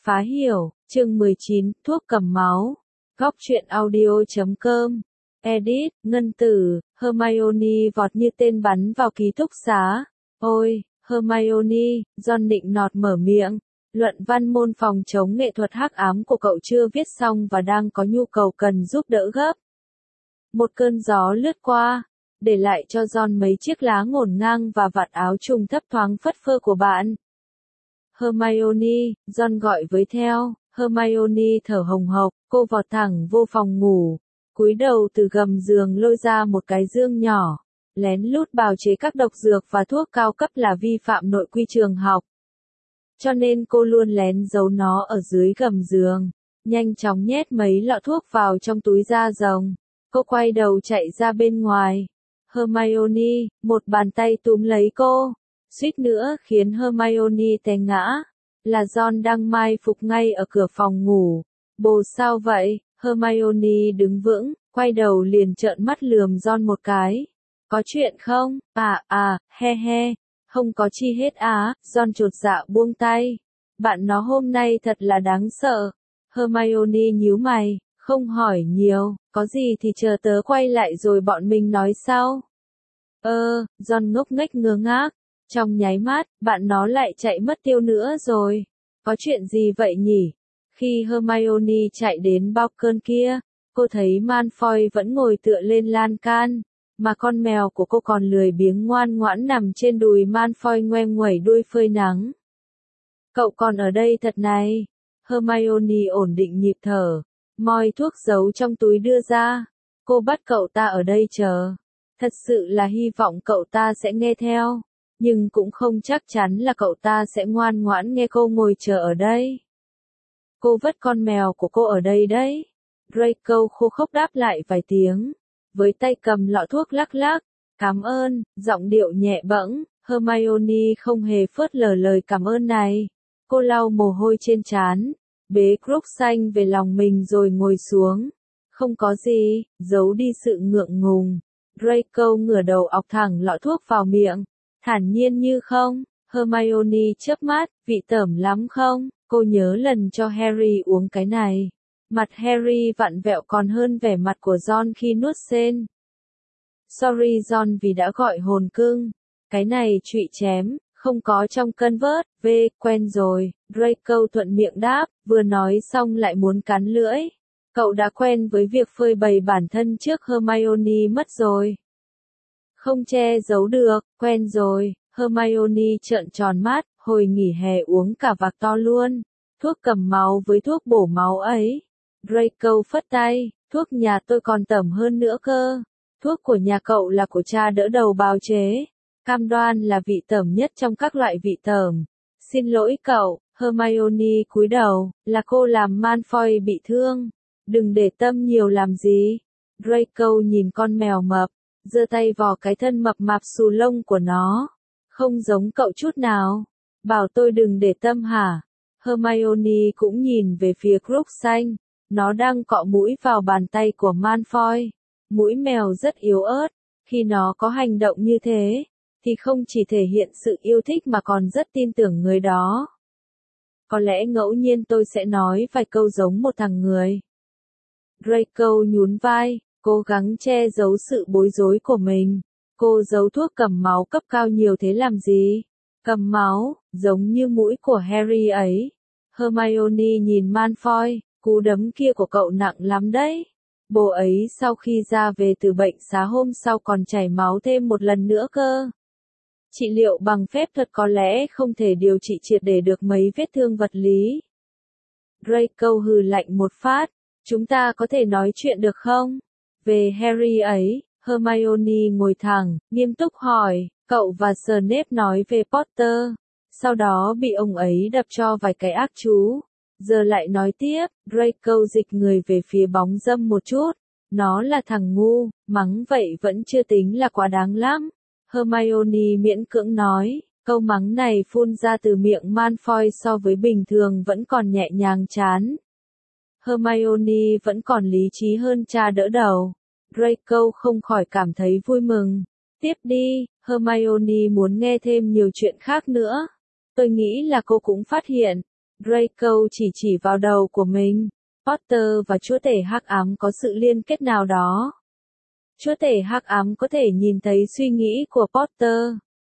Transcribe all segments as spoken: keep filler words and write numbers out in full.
Phá hiểu, chương mười chín, thuốc cầm máu. Góc truyện audio chấm com. Edit, Ngân Tử, Hermione vọt như tên bắn vào ký túc xá. Ôi, Hermione, Ron nịnh nọt mở miệng. Luận văn môn phòng chống nghệ thuật hắc ám của cậu chưa viết xong và đang có nhu cầu cần giúp đỡ gấp. Một cơn gió lướt qua, để lại cho Ron mấy chiếc lá ngổn ngang và vạt áo trùng thấp thoáng phất phơ của bạn. Hermione, Ron gọi với theo. Hermione thở hồng hộc, cô vọt thẳng vô phòng ngủ, cúi đầu từ gầm giường lôi ra một cái dương nhỏ, lén lút bào chế các độc dược và thuốc cao cấp là vi phạm nội quy trường học. Cho nên cô luôn lén giấu nó ở dưới gầm giường, nhanh chóng nhét mấy lọ thuốc vào trong túi da rồng. Cô quay đầu chạy ra bên ngoài. Hermione, một bàn tay túm lấy cô, suýt nữa khiến Hermione té ngã. Là Ron đang mai phục ngay ở cửa phòng ngủ. Bồ sao vậy? Hermione đứng vững, quay đầu liền trợn mắt lườm Ron một cái. Có chuyện không? À à, he he, không có chi hết á. Ron chột dạ buông tay. Bạn nó hôm nay thật là đáng sợ. Hermione nhíu mày, không hỏi nhiều, có gì thì chờ tớ quay lại rồi bọn mình nói sau. Ơ, Ron ngốc nghếch ngơ ngác. Trong nháy mắt, bạn nó lại chạy mất tiêu nữa rồi. Có chuyện gì vậy nhỉ? Khi Hermione chạy đến balcony kia, cô thấy Malfoy vẫn ngồi tựa lên lan can, mà con mèo của cô còn lười biếng ngoan ngoãn nằm trên đùi Malfoy ngoe nguẩy đuôi phơi nắng. Cậu còn ở đây thật này. Hermione ổn định nhịp thở, moi thuốc giấu trong túi đưa ra. Cô bắt cậu ta ở đây chờ. Thật sự là hy vọng cậu ta sẽ nghe theo. Nhưng cũng không chắc chắn là cậu ta sẽ ngoan ngoãn nghe cô ngồi chờ ở đây. Cô vất con mèo của cô ở đây đấy. Draco khô khốc đáp lại vài tiếng, với tay cầm lọ thuốc lắc lắc. Cảm ơn, giọng điệu nhẹ bẫng. Hermione không hề phớt lờ lời cảm ơn này. Cô lau mồ hôi trên trán, bế Crookshanks về lòng mình rồi ngồi xuống. Không có gì, giấu đi sự ngượng ngùng. Draco ngửa đầu ọc thẳng lọ thuốc vào miệng. Thản nhiên như không. Hermione chớp mắt, vị tởm lắm không? Cô nhớ lần cho Harry uống cái này. Mặt Harry vặn vẹo còn hơn vẻ mặt của Ron khi nuốt sên. Sorry Ron vì đã gọi hồn cưng. Cái này trụy chém, không có trong cân vớt. V, quen rồi. Draco thuận miệng đáp, vừa nói xong lại muốn cắn lưỡi. Cậu đã quen với việc phơi bày bản thân trước Hermione mất rồi. Không che giấu được, quen rồi. Hermione trợn tròn mắt, hồi nghỉ hè uống cả vạc to luôn. Thuốc cầm máu với thuốc bổ máu ấy. Draco phất tay, thuốc nhà tôi còn tởm hơn nữa cơ. Thuốc của nhà cậu là của cha đỡ đầu bào chế. Cam đoan là vị tởm nhất trong các loại vị tởm. Xin lỗi cậu. Hermione cúi đầu, là cô làm Malfoy bị thương. Đừng để tâm nhiều làm gì. Draco nhìn con mèo mập, giơ tay vò cái thân mập mạp xù lông của nó. Không giống cậu chút nào. Bảo tôi đừng để tâm hả? Hermione cũng nhìn về phía Crookshanks. Nó đang cọ mũi vào bàn tay của Malfoy. Mũi mèo rất yếu ớt. Khi nó có hành động như thế, thì không chỉ thể hiện sự yêu thích mà còn rất tin tưởng người đó. Có lẽ ngẫu nhiên tôi sẽ nói vài câu giống một thằng người. Draco nhún vai, cố gắng che giấu sự bối rối của mình. Cô giấu thuốc cầm máu cấp cao nhiều thế làm gì? Cầm máu, giống như mũi của Harry ấy. Hermione nhìn Malfoy, cú đấm kia của cậu nặng lắm đấy. Bố ấy sau khi ra về từ bệnh xá hôm sau còn chảy máu thêm một lần nữa cơ. Trị liệu bằng phép thuật có lẽ không thể điều trị triệt để được mấy vết thương vật lý. Draco hừ lạnh một phát, chúng ta có thể nói chuyện được không? Về Harry ấy. Hermione ngồi thẳng, nghiêm túc hỏi, cậu và Snape nói về Potter, sau đó bị ông ấy đập cho vài cái ác chú. Giờ lại nói tiếp. Draco dịch người về phía bóng râm một chút. Nó là thằng ngu, mắng vậy vẫn chưa tính là quá đáng lắm. Hermione miễn cưỡng nói, câu mắng này phun ra từ miệng Malfoy so với bình thường vẫn còn nhẹ nhàng chán. Hermione vẫn còn lý trí hơn cha đỡ đầu. Draco không khỏi cảm thấy vui mừng. Tiếp đi, Hermione muốn nghe thêm nhiều chuyện khác nữa. Tôi nghĩ là cô cũng phát hiện, Draco chỉ chỉ vào đầu của mình. Potter và chúa tể hắc ám có sự liên kết nào đó. Chúa tể hắc ám có thể nhìn thấy suy nghĩ của Potter.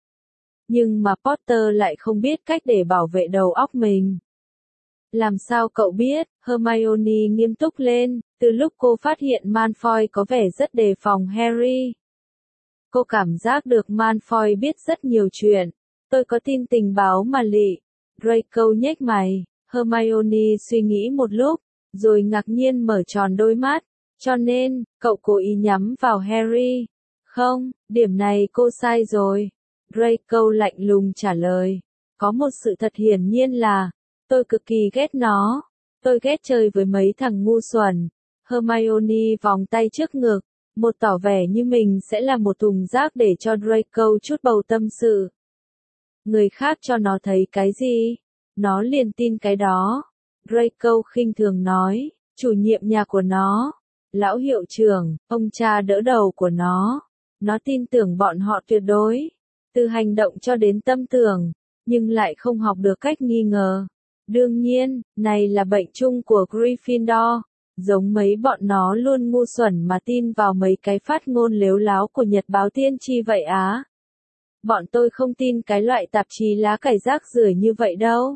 Nhưng mà Potter lại không biết cách để bảo vệ đầu óc mình. Làm sao cậu biết? Hermione nghiêm túc lên, từ lúc cô phát hiện Malfoy có vẻ rất đề phòng Harry. Cô cảm giác được Malfoy biết rất nhiều chuyện. Tôi có tin tình báo mà lị. Draco nhếch mày. Hermione suy nghĩ một lúc, rồi ngạc nhiên mở tròn đôi mắt. Cho nên, cậu cố ý nhắm vào Harry. Không, điểm này cô sai rồi. Draco lạnh lùng trả lời. Có một sự thật hiển nhiên là, tôi cực kỳ ghét nó. Tôi ghét chơi với mấy thằng ngu xuẩn. Hermione vòng tay trước ngực, một tỏ vẻ như mình sẽ là một thùng rác để cho Draco chút bầu tâm sự. Người khác cho nó thấy cái gì, nó liền tin cái đó. Draco khinh thường nói, chủ nhiệm nhà của nó, lão hiệu trưởng, ông cha đỡ đầu của nó. Nó tin tưởng bọn họ tuyệt đối, từ hành động cho đến tâm tưởng, nhưng lại không học được cách nghi ngờ. Đương nhiên, này là bệnh chung của Gryffindor, giống mấy bọn nó luôn ngu xuẩn mà tin vào mấy cái phát ngôn lếu láo của nhật báo tiên tri vậy á. Bọn tôi không tin cái loại tạp chí lá cải rác rưởi như vậy đâu.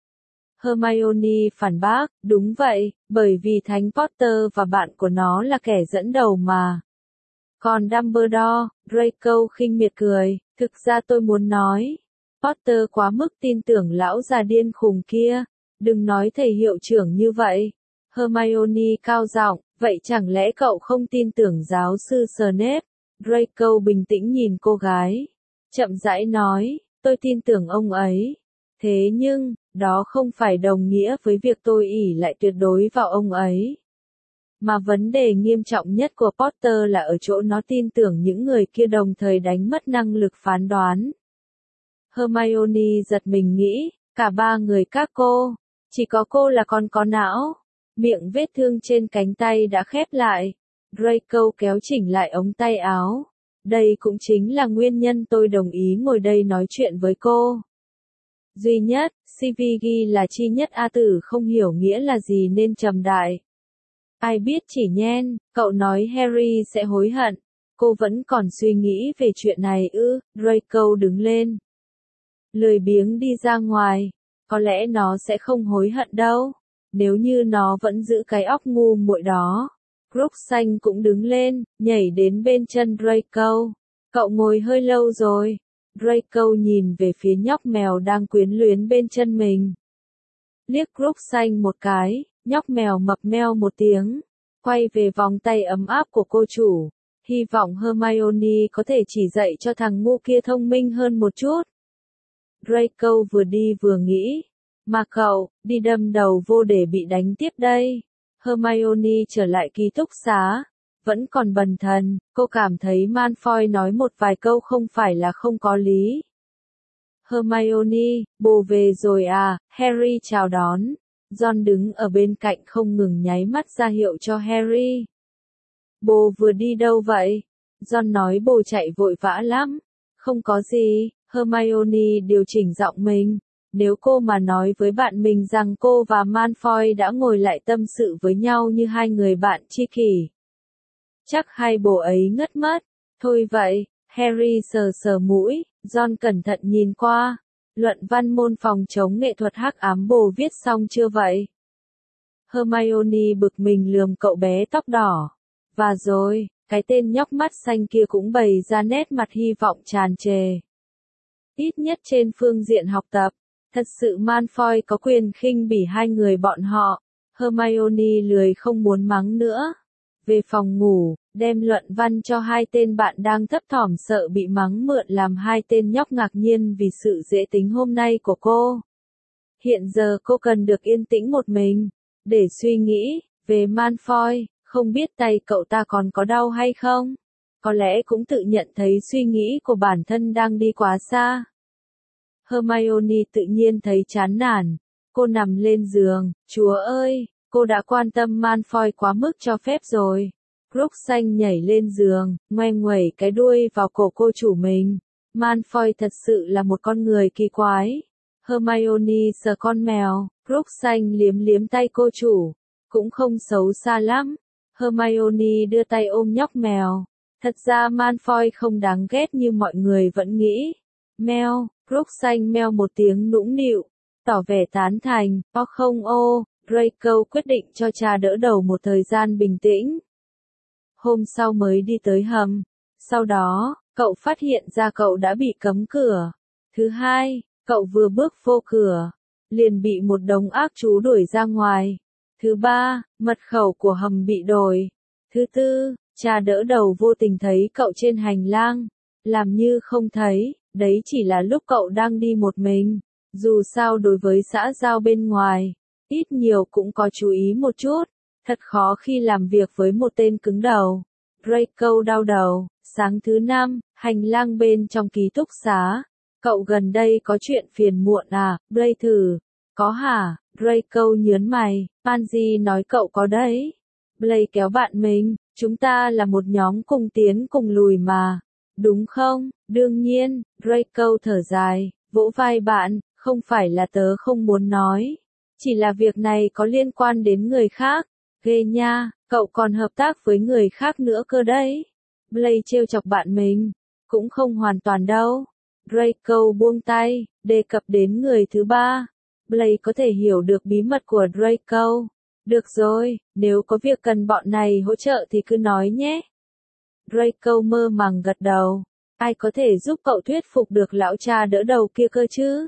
Hermione phản bác, đúng vậy, bởi vì Thánh Potter và bạn của nó là kẻ dẫn đầu mà. Còn Dumbledore, Draco khinh miệt cười, thực ra tôi muốn nói, Potter quá mức tin tưởng lão già điên khùng kia, đừng nói thầy hiệu trưởng như vậy. Hermione cao giọng, vậy chẳng lẽ cậu không tin tưởng giáo sư Snape? Draco bình tĩnh nhìn cô gái, chậm rãi nói, tôi tin tưởng ông ấy. Thế nhưng, đó không phải đồng nghĩa với việc tôi ỷ lại tuyệt đối vào ông ấy. Mà vấn đề nghiêm trọng nhất của Potter là ở chỗ nó tin tưởng những người kia đồng thời đánh mất năng lực phán đoán. Hermione giật mình nghĩ, cả ba người các cô, chỉ có cô là còn có não. Miệng vết thương trên cánh tay đã khép lại. Draco kéo chỉnh lại ống tay áo. Đây cũng chính là nguyên nhân tôi đồng ý ngồi đây nói chuyện với cô. Duy nhất, xê vê ghi là chi nhất A Tử không hiểu nghĩa là gì nên trầm đại. Ai biết chỉ nhen, cậu nói Harry sẽ hối hận. Cô vẫn còn suy nghĩ về chuyện này ư, Draco đứng lên. Lười biếng đi ra ngoài, có lẽ nó sẽ không hối hận đâu, nếu như nó vẫn giữ cái óc ngu muội đó. Crookshanks cũng đứng lên, nhảy đến bên chân Draco. Cậu ngồi hơi lâu rồi. Draco nhìn về phía nhóc mèo đang quyến luyến bên chân mình. Liếc Crookshanks một cái, nhóc mèo mập meo một tiếng, quay về vòng tay ấm áp của cô chủ. Hy vọng Hermione có thể chỉ dạy cho thằng ngu kia thông minh hơn một chút. Draco vừa đi vừa nghĩ, mà cậu, đi đâm đầu vô để bị đánh tiếp đây. Hermione trở lại ký túc xá, vẫn còn bần thần, cô cảm thấy Malfoy nói một vài câu không phải là không có lý. Hermione, bồ về rồi à, Harry chào đón. Ron đứng ở bên cạnh không ngừng nháy mắt ra hiệu cho Harry. Bồ vừa đi đâu vậy? Ron nói bồ chạy vội vã lắm. Không có gì, Hermione điều chỉnh giọng mình. Nếu cô mà nói với bạn mình rằng cô và Malfoy đã ngồi lại tâm sự với nhau như hai người bạn tri kỷ, chắc hai bồ ấy ngất mất. Thôi vậy, Harry sờ sờ mũi, Ron cẩn thận nhìn qua. Luận văn môn phòng chống nghệ thuật hắc ám bồ viết xong chưa vậy? Hermione bực mình lườm cậu bé tóc đỏ. Và rồi, cái tên nhóc mắt xanh kia cũng bày ra nét mặt hy vọng tràn trề. Ít nhất trên phương diện học tập, thật sự Malfoy có quyền khinh bỉ hai người bọn họ. Hermione lười không muốn mắng nữa. Về phòng ngủ, đem luận văn cho hai tên bạn đang thấp thỏm sợ bị mắng mượn làm hai tên nhóc ngạc nhiên vì sự dễ tính hôm nay của cô. Hiện giờ cô cần được yên tĩnh một mình, để suy nghĩ, về Malfoy, không biết tay cậu ta còn có đau hay không? Có lẽ cũng tự nhận thấy suy nghĩ của bản thân đang đi quá xa. Hermione tự nhiên thấy chán nản, cô nằm lên giường, chúa ơi, cô đã quan tâm Malfoy quá mức cho phép rồi. Crookshanks nhảy lên giường, ngoe nguẩy cái đuôi vào cổ cô chủ mình. Malfoy thật sự là một con người kỳ quái. Hermione sờ con mèo, Crooks xanh liếm liếm tay cô chủ. Cũng không xấu xa lắm. Hermione đưa tay ôm nhóc mèo. Thật ra Malfoy không đáng ghét như mọi người vẫn nghĩ. Meo, Crooks xanh meo một tiếng nũng nịu. Tỏ vẻ tán thành, o không ô, Draco quyết định cho cha đỡ đầu một thời gian bình tĩnh. Hôm sau mới đi tới hầm. Sau đó, cậu phát hiện ra cậu đã bị cấm cửa. Thứ hai, cậu vừa bước vô cửa, liền bị một đống ác chú đuổi ra ngoài. Thứ ba, mật khẩu của hầm bị đổi. Thứ tư, cha đỡ đầu vô tình thấy cậu trên hành lang. Làm như không thấy, đấy chỉ là lúc cậu đang đi một mình. Dù sao đối với xã giao bên ngoài, ít nhiều cũng có chú ý một chút. Thật khó khi làm việc với một tên cứng đầu. Draco đau đầu. Sáng thứ năm, hành lang bên trong ký túc xá. Cậu gần đây có chuyện phiền muộn à, Blake thử. Có hả? Draco nhớn mày. Pansy nói cậu có đấy. Blake kéo bạn mình. Chúng ta là một nhóm cùng tiến cùng lùi mà. Đúng không? Đương nhiên. Draco thở dài, vỗ vai bạn. Không phải là tớ không muốn nói. Chỉ là việc này có liên quan đến người khác. Ghê nha, cậu còn hợp tác với người khác nữa cơ đấy. Blake trêu chọc bạn mình. Cũng không hoàn toàn đâu. Draco buông tay, đề cập đến người thứ ba. Blake có thể hiểu được bí mật của Draco. Được rồi, nếu có việc cần bọn này hỗ trợ thì cứ nói nhé. Draco mơ màng gật đầu. Ai có thể giúp cậu thuyết phục được lão cha đỡ đầu kia cơ chứ?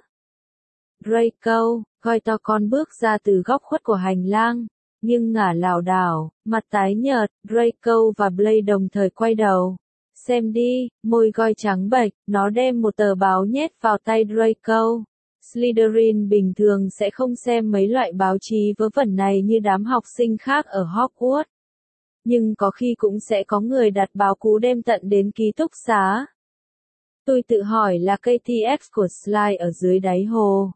Draco, coi to con bước ra từ góc khuất của hành lang. Nhưng ngả lảo đảo, mặt tái nhợt, Draco và Blake đồng thời quay đầu. Xem đi, môi goi trắng bệch, nó đem một tờ báo nhét vào tay Draco. Slytherin bình thường sẽ không xem mấy loại báo chí vớ vẩn này như đám học sinh khác ở Hogwarts. Nhưng có khi cũng sẽ có người đặt báo cú đem tận đến ký túc xá. Tôi tự hỏi là ca tê ích của Sly ở dưới đáy hồ.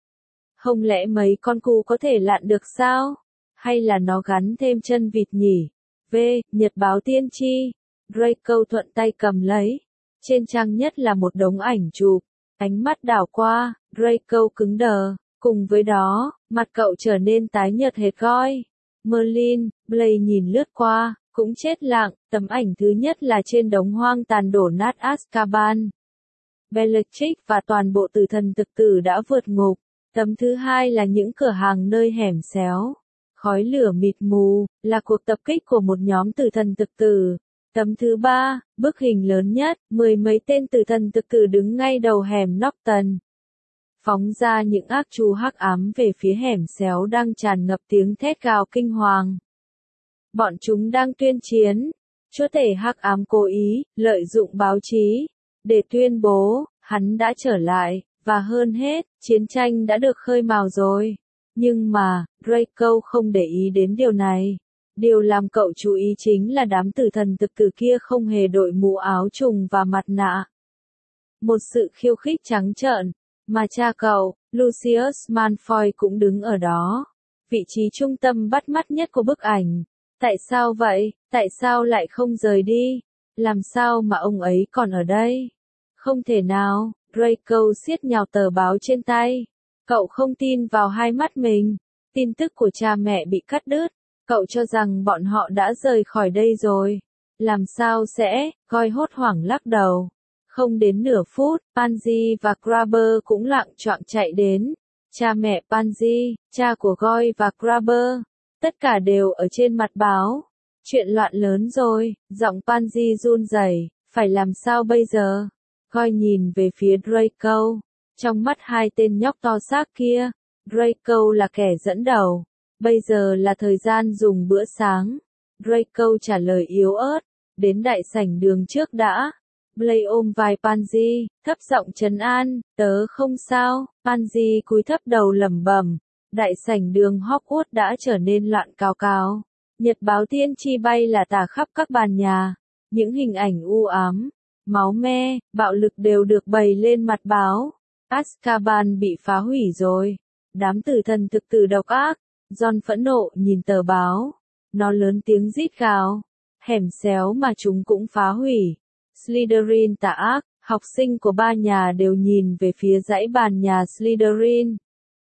Không lẽ mấy con cú có thể lặn được sao? Hay là nó gắn thêm chân vịt nhỉ? V. Nhật báo tiên tri. Draco thuận tay cầm lấy. Trên trang nhất là một đống ảnh chụp. Ánh mắt đảo qua, Draco cứng đờ. Cùng với đó, mặt cậu trở nên tái nhợt hệt goi. Merlin, Blake nhìn lướt qua, cũng chết lặng. Tấm ảnh thứ nhất là trên đống hoang tàn đổ nát Azkaban. Bellatrix và toàn bộ tử thần thực tử đã vượt ngục. Tấm thứ hai là những cửa hàng nơi hẻm xéo. Khói lửa mịt mù, là cuộc tập kích của một nhóm tử thần thực tử. Tấm thứ ba, bức hình lớn nhất, mười mấy tên tử thần thực tử đứng ngay đầu hẻm Norton. Phóng ra những ác chú hắc ám về phía hẻm xéo đang tràn ngập tiếng thét gào kinh hoàng. Bọn chúng đang tuyên chiến. Chúa tể hắc ám cố ý, lợi dụng báo chí, để tuyên bố, hắn đã trở lại, và hơn hết, chiến tranh đã được khơi mào rồi. Nhưng mà, Draco không để ý đến điều này. Điều làm cậu chú ý chính là đám tử thần thực tử kia không hề đội mũ áo trùng và mặt nạ. Một sự khiêu khích trắng trợn, mà cha cậu, Lucius Malfoy cũng đứng ở đó. Vị trí trung tâm bắt mắt nhất của bức ảnh. Tại sao vậy? Tại sao lại không rời đi? Làm sao mà ông ấy còn ở đây? Không thể nào, Draco siết nhào tờ báo trên tay. Cậu không tin vào hai mắt mình. Tin tức của cha mẹ bị cắt đứt. Cậu cho rằng bọn họ đã rời khỏi đây rồi. Làm sao sẽ, Coi hốt hoảng lắc đầu. Không đến nửa phút, Pansy và Crabber cũng lặng choạng chạy đến. Cha mẹ Pansy, cha của Goyle và Crabber, tất cả đều ở trên mặt báo. Chuyện loạn lớn rồi, giọng Pansy run rẩy, phải làm sao bây giờ? Goyle nhìn về phía Draco. Trong mắt hai tên nhóc to xác kia, Draco là kẻ dẫn đầu. Bây giờ là thời gian dùng bữa sáng. Draco trả lời yếu ớt. Đến đại sảnh đường trước đã. Blake ôm vai Pansy, thấp giọng trấn an, tớ không sao. Pansy cúi thấp đầu lẩm bẩm. Đại sảnh đường Hogwarts đã trở nên loạn cào cào. Nhật báo tiên tri bay là tả khắp các bàn nhà. Những hình ảnh u ám, máu me, bạo lực đều được bày lên mặt báo. Azkaban bị phá hủy rồi. Đám tử thần thực tử độc ác. Ron phẫn nộ nhìn tờ báo. Nó lớn tiếng rít gào. Hẻm xéo mà chúng cũng phá hủy. Slytherin tà ác. Học sinh của ba nhà đều nhìn về phía dãy bàn nhà Slytherin.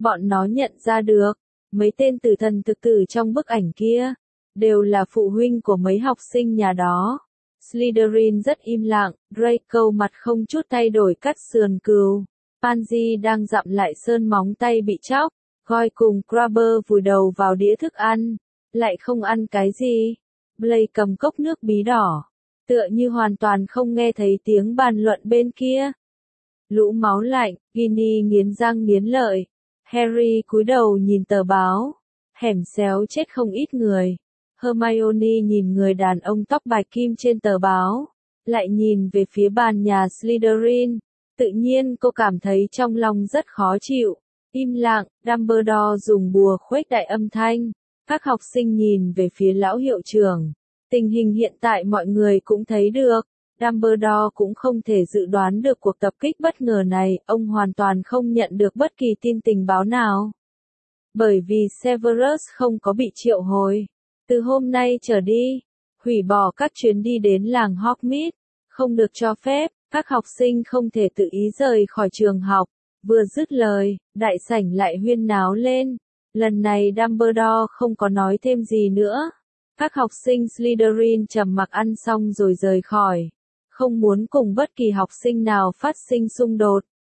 Bọn nó nhận ra được, mấy tên tử thần thực tử trong bức ảnh kia, đều là phụ huynh của mấy học sinh nhà đó. Slytherin rất im lặng, Draco mặt không chút thay đổi cắt sườn cừu. Pansy đang dặm lại sơn móng tay bị chóc, Goyle cùng Crabber vùi đầu vào đĩa thức ăn, lại không ăn cái gì. Blake cầm cốc nước bí đỏ, tựa như hoàn toàn không nghe thấy tiếng bàn luận bên kia. Lũ máu lạnh, Ginny nghiến răng nghiến lợi. Harry cúi đầu nhìn tờ báo, hẻm xéo chết không ít người. Hermione nhìn người đàn ông tóc bạch kim trên tờ báo, lại nhìn về phía bàn nhà Slytherin. Tự nhiên cô cảm thấy trong lòng rất khó chịu. Im lặng, Dumbledore dùng bùa khuếch đại âm thanh. Các học sinh nhìn về phía lão hiệu trưởng. Tình hình hiện tại mọi người cũng thấy được. Dumbledore cũng không thể dự đoán được cuộc tập kích bất ngờ này, ông hoàn toàn không nhận được bất kỳ tin tình báo nào. Bởi vì Severus không có bị triệu hồi. Từ hôm nay trở đi, hủy bỏ các chuyến đi đến làng Hogsmeade, không được cho phép, các học sinh không thể tự ý rời khỏi trường học. Vừa dứt lời, đại sảnh lại huyên náo lên. Lần này Dumbledore không có nói thêm gì nữa. Các học sinh Slytherin trầm mặc ăn xong rồi rời khỏi. Không muốn cùng bất kỳ học sinh nào phát sinh xung đột.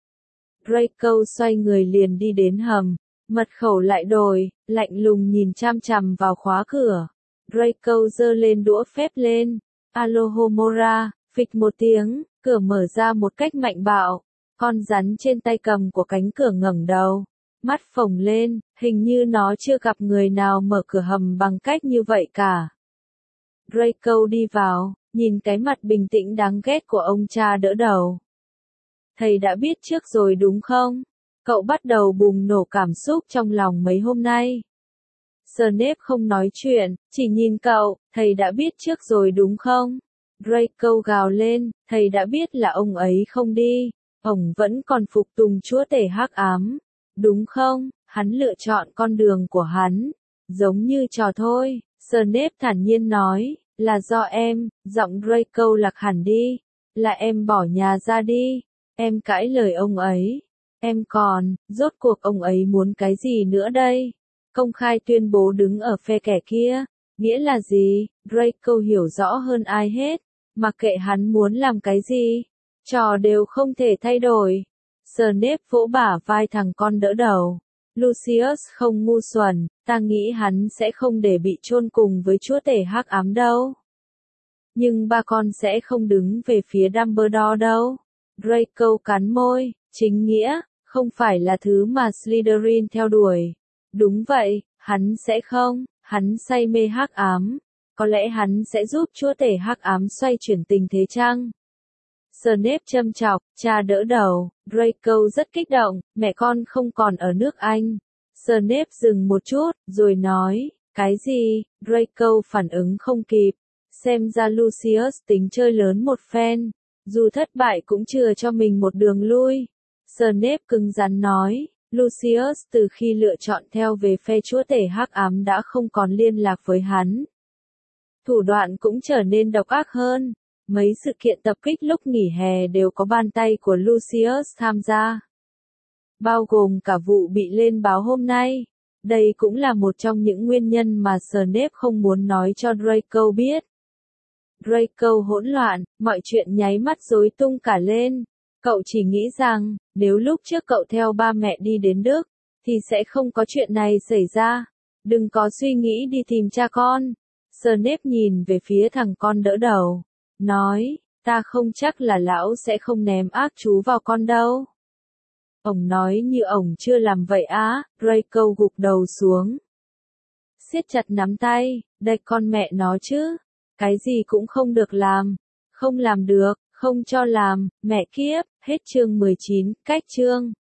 Draco xoay người liền đi đến hầm. Mật khẩu lại đổi, lạnh lùng nhìn chăm chằm vào khóa cửa. Draco giơ lên đũa phép lên. Alohomora, phịch một tiếng, cửa mở ra một cách mạnh bạo. Con rắn trên tay cầm của cánh cửa ngẩng đầu. Mắt phồng lên, hình như nó chưa gặp người nào mở cửa hầm bằng cách như vậy cả. Draco đi vào, nhìn cái mặt bình tĩnh đáng ghét của ông cha đỡ đầu. Thầy đã biết trước rồi đúng không? Cậu bắt đầu bùng nổ cảm xúc trong lòng mấy hôm nay. Snape không nói chuyện, chỉ nhìn cậu, thầy đã biết trước rồi đúng không? Draco gào lên, thầy đã biết là ông ấy không đi. Ông vẫn còn phục tùng chúa tể hắc ám. Đúng không? Hắn lựa chọn con đường của hắn. Giống như trò thôi. Snape thản nhiên nói, là do em, giọng Draco lạc hẳn đi. Là em bỏ nhà ra đi. Em cãi lời ông ấy. Em còn, rốt cuộc ông ấy muốn cái gì nữa đây? Công khai tuyên bố đứng ở phe kẻ kia. Nghĩa là gì? Draco hiểu rõ hơn ai hết. Mặc kệ hắn muốn làm cái gì. Trò đều không thể thay đổi. Snape vỗ bả vai thằng con đỡ đầu. Lucius không ngu xuẩn, ta nghĩ hắn sẽ không để bị chôn cùng với chúa tể hắc ám đâu. Nhưng ba con sẽ không đứng về phía Dumbledore đâu. Draco cắn môi, chính nghĩa, không phải là thứ mà Slytherin theo đuổi. Đúng vậy, hắn sẽ không, hắn say mê hắc ám. Có lẽ hắn sẽ giúp chúa tể hắc ám xoay chuyển tình thế chăng? Snape châm chọc, cha đỡ đầu. Draco rất kích động, mẹ con không còn ở nước Anh. Snape dừng một chút, rồi nói, cái gì? Draco phản ứng không kịp. Xem ra Lucius tính chơi lớn một phen. Dù thất bại cũng chừa cho mình một đường lui. Snape cứng rắn nói, Lucius từ khi lựa chọn theo về phe chúa tể hắc ám đã không còn liên lạc với hắn. Thủ đoạn cũng trở nên độc ác hơn. Mấy sự kiện tập kích lúc nghỉ hè đều có bàn tay của Lucius tham gia. Bao gồm cả vụ bị lên báo hôm nay. Đây cũng là một trong những nguyên nhân mà Snape không muốn nói cho Draco biết. Draco hỗn loạn, mọi chuyện nháy mắt rối tung cả lên. Cậu chỉ nghĩ rằng, nếu lúc trước cậu theo ba mẹ đi đến Đức, thì sẽ không có chuyện này xảy ra. Đừng có suy nghĩ đi tìm cha con. Snape nhìn về phía thằng con đỡ đầu. Nói, ta không chắc là lão sẽ không ném ác chú vào con đâu. Ông nói như ông chưa làm vậy á, Draco gục đầu xuống. Siết chặt nắm tay, đây con mẹ nó chứ. Cái gì cũng không được làm. Không làm được, không cho làm, mẹ kiếp, hết chương mười chín, cách chương.